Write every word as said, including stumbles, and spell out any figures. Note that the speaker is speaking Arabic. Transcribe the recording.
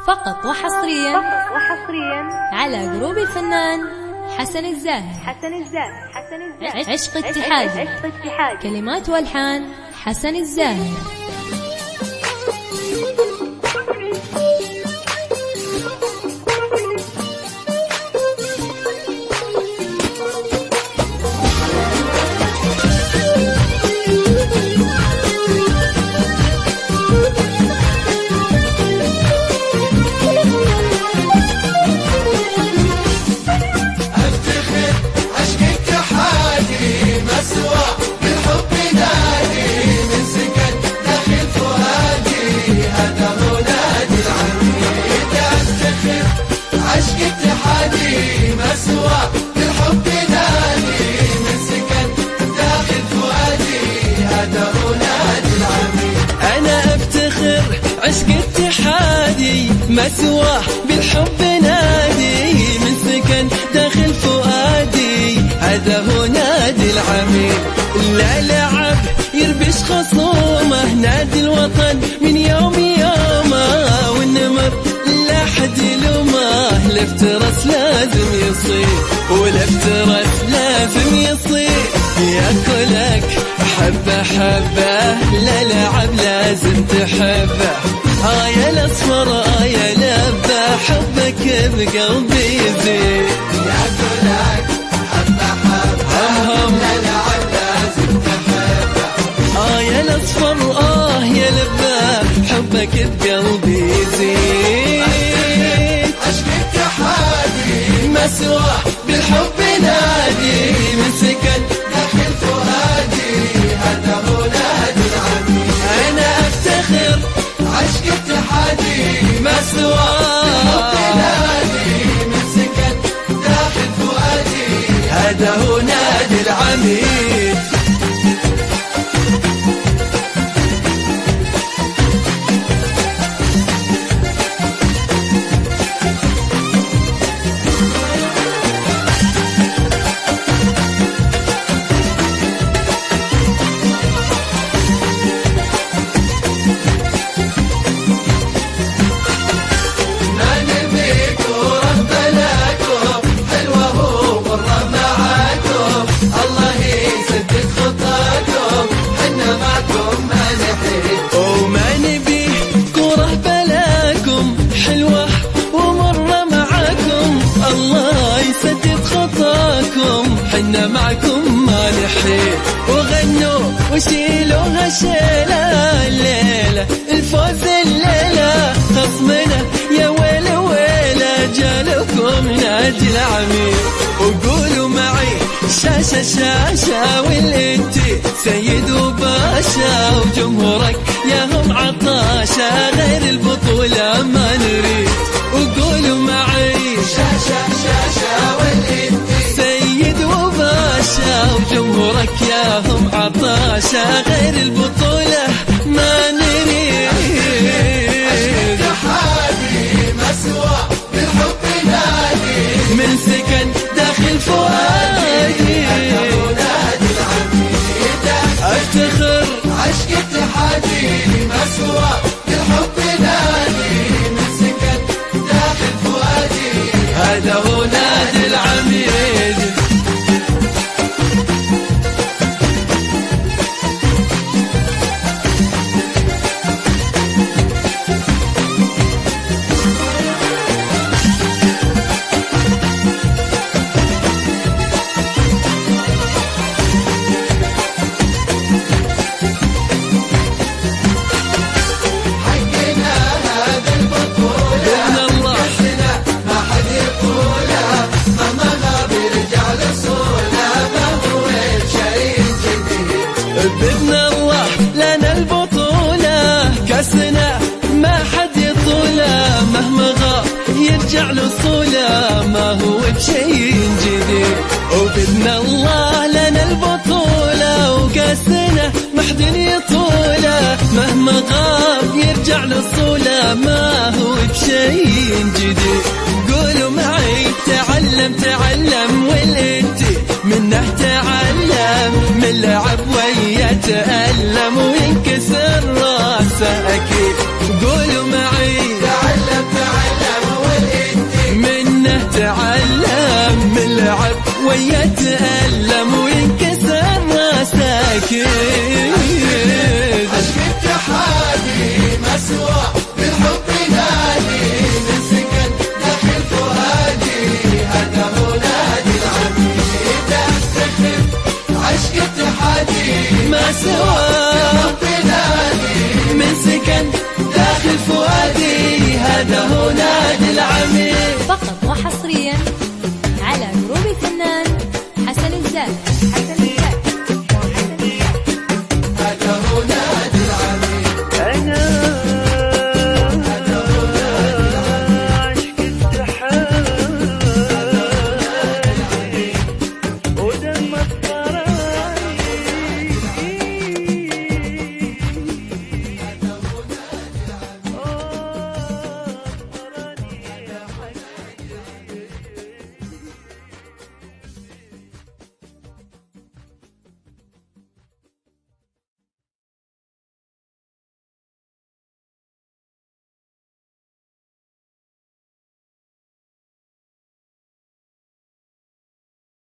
فقط وحصريا فقط وحصريا على جروب الفنان حسن الزاهر. حسن الزاهر حسن الزاهر عشق اتحادي. عشق اتحادي. كلمات والحان حسن الزاهر. عشق اتحادي مسواه بالحب نادي من سكن داخل فؤادي هذا هو نادي العميد. لا لعب يربش خصومه نادي الوطن من يوم يومه والنمر لا حد يلومه الافتراس لازم يصير والافتراس لازم يصير ياكلك حبة حبة لا لعب لازم تحبه. آه يا الأصفر آه يا لبة حبك بقلبي يزيد ياكلك حبة حبة لا لعب لازم تحبه. آه يا الأصفر آه يا لبة حبك بقلبي يزيد. عشق اتحادي مسواه بالحب نادي من سكن داخل فؤادي هذا هو نادي العميد. أنا أفتخر عشق اتحادي مسواه بالحب نادي من سكن داخل فؤادي هذا هو نادي العميد. حنا معكم ما نحيد وغنوا وشيلوا هالشيلة الليلة الفوز الليلة خصمنا يا ويلة ويلة جالكم نادي العميد. وقولوا معي شاشة شاشة والانتي سيد وباشا وجمهورك يا هم عطاشة غير البطولة ما نريد. وقولوا معي شاشة شاشة والانتي وجمهورك يا هم عطاشة غير البطولة ما نريد. عشق اتحادي مسواه بالحب نادي من سكن داخل فؤادي هذا هو نادي العميد. افتخر عشق اتحادي مسواه بالحب نادي من سكن داخل فؤادي هذا هو نادي العميد. بإذن الله لنا البطولة كاسنا ما حد يطولة مهما غاب يرجع لصولة ما هو بشيء جديد. وبإذن الله لنا البطولة وكاسنا ما حد يطولة مهما غاب يرجع لصولة ما هو بشيء جديد. قولوا معي تعلم تعلم والانتي منه تعلم من لعب ويتألم وينكسر راسه أكيد. قولوا معي تعلم تعلم عشق اتحادي ما سواه من سكن داخل فؤادي، هذا هو نادي العميد.